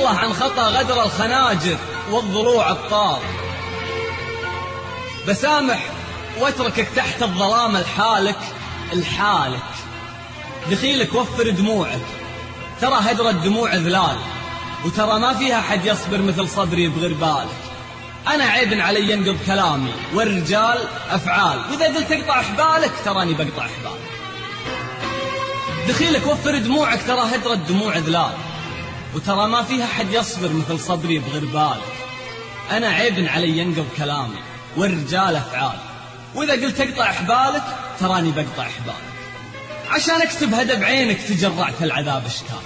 الله عن خطأ غدر الخناجر والضلوع الطار. بسامح واتركك تحت الظلام الحالك دخيلك وفر دموعك، ترى هدر الدموع ذلال، وترى ما فيها حد يصبر مثل صبري بغربالك. أنا عيب علي ينقض كلامي والرجال أفعال، وإذا قلت اقطع حبالك تراني بقطع حبالك. دخيلك وفر دموعك، ترى هدر الدموع ذلال، وترى ما فيها حد يصبر مثل صبري بغربالك. أنا عيب علي ينقض كلامي والرجال أفعال، وإذا قلت اقطع حبالك تراني بقطع حبالك. عشان اكسب هدى بعينك تجرعت العذاب اشكال،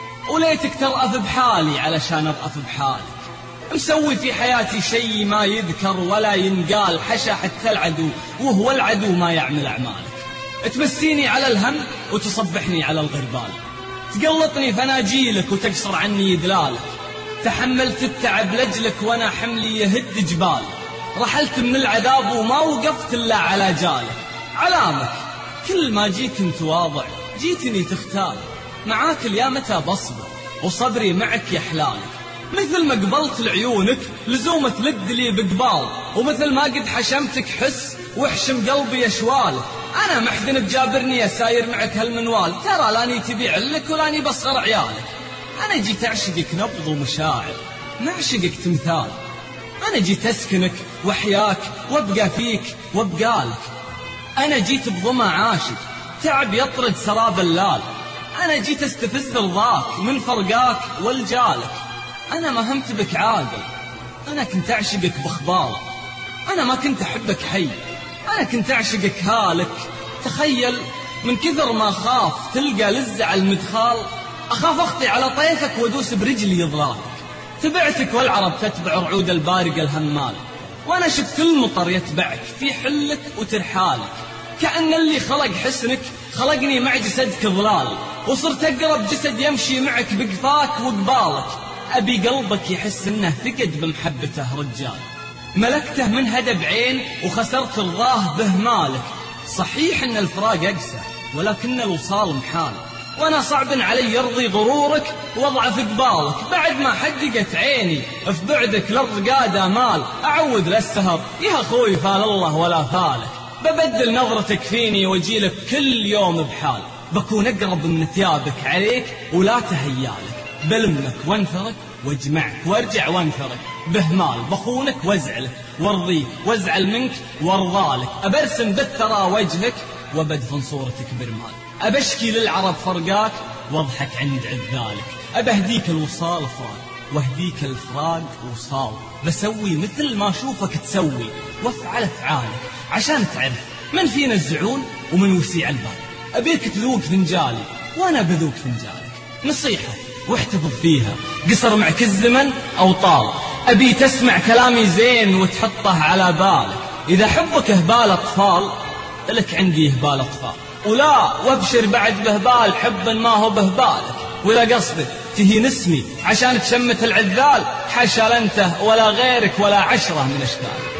وليتك ترأف بحالي علشان أرأف بحالك. مسوي في حياتي شيء ما يذكر ولا ينقال، حشا حتى العدو وهو العدو ما يعمل أعمالك. تمسيني على الهم وتصبحني على الغربال، تقلطني فناجيلك وتقصر عني دلالك. تحملت التعب لجلك وانا حملي يهد جبال، رحلت من العذاب وما وقفت إلا على جالك. علامك كل ما جيت متواضع جيتني تختال، معاك اليا متى بصبر وصبري معك يحلالك. مثل ما قبلت لعيونك لزومة لد لي بقبال، ومثل ما قد حشمتك حس واحشم قلبي أشوالك. أنا محزن بجابرني أساير معك هالمنوال، ترى لاني تبيع لك ولاني بصغر عيالك. أنا جيت أعشقك نبض ومشاعر، ما أعشقك تمثال. أنا جيت أسكنك وحياك وابقى فيك وابقالك. أنا جيت بضمى عاشق تعب يطرد سراب اللال، أنا جيت استفز رضاك من فرقاك والجالك. أنا ما همت بك عاقل، أنا كنت أعشقك بخبال، أنا ما كنت أحبك حي، أنا كنت أعشقك هالك. تخيل من كثر ما خاف تلقى للزعل مدخال، أخاف أخطي على طيفك وأدوس برجلي ضلالك. تبعتك والعرب تتبع رعود البارق الهمال، وأنا شفت المطر يتبعك في حلك وترحالك. كأن اللي خلق حسنك خلقني مع جسدك ظلال، وصرت أقرب جسد يمشي معك بقفاك وقبالك. أبي قلبك يحس إنه فقد بمحبته رجال، ملكته من هدى بعين وخسرت رضاه بهمالك. صحيح إن الفراق أقسى ولكن الوصال محال، وأنا صعب علي يرضي غرورك واضعف قبالك. بعد ما حدقت عيني في بعدك للرقادة مال، أعود للسهر يا أخوي فال الله ولا فالك. ببدل نظرتك فيني وجيلك كل يوم بحال، بكون أقرب من ثيابك عليك ولا تهيالك. بلمك وانثرك واجمعك وارجع وانثرك بهمال، بخونك وازعلك وارضيك وازعل منك وارضالك. أبرسم بالثرى وجهك وبدفن صورتك برمال، أبشكي للعرب فرقاك واضحك عند عذالك. أبهديك الوصال فراق واهديك الفراق وصال، بسوي مثل ما شوفك تسوي وافعل افعالك، عشان تعرف من فينا الزعون ومن وسيع البال. أبيك تذوق فنجالي وأنا بذوق فنجالك، نصيحة واحتفظ فيها قصر معك الزمن أو طال. أبي تسمع كلامي زين وتحطه على بالك، إذا حبك هبال أطفال لك عندي هبال أطفال، ولا وابشر بعد بهبال حب ما هو بهبالك. ولا قصدك تهين اسمي عشان تشمت العذال، حاشا لنته ولا غيرك ولا عشرة من أشكالك.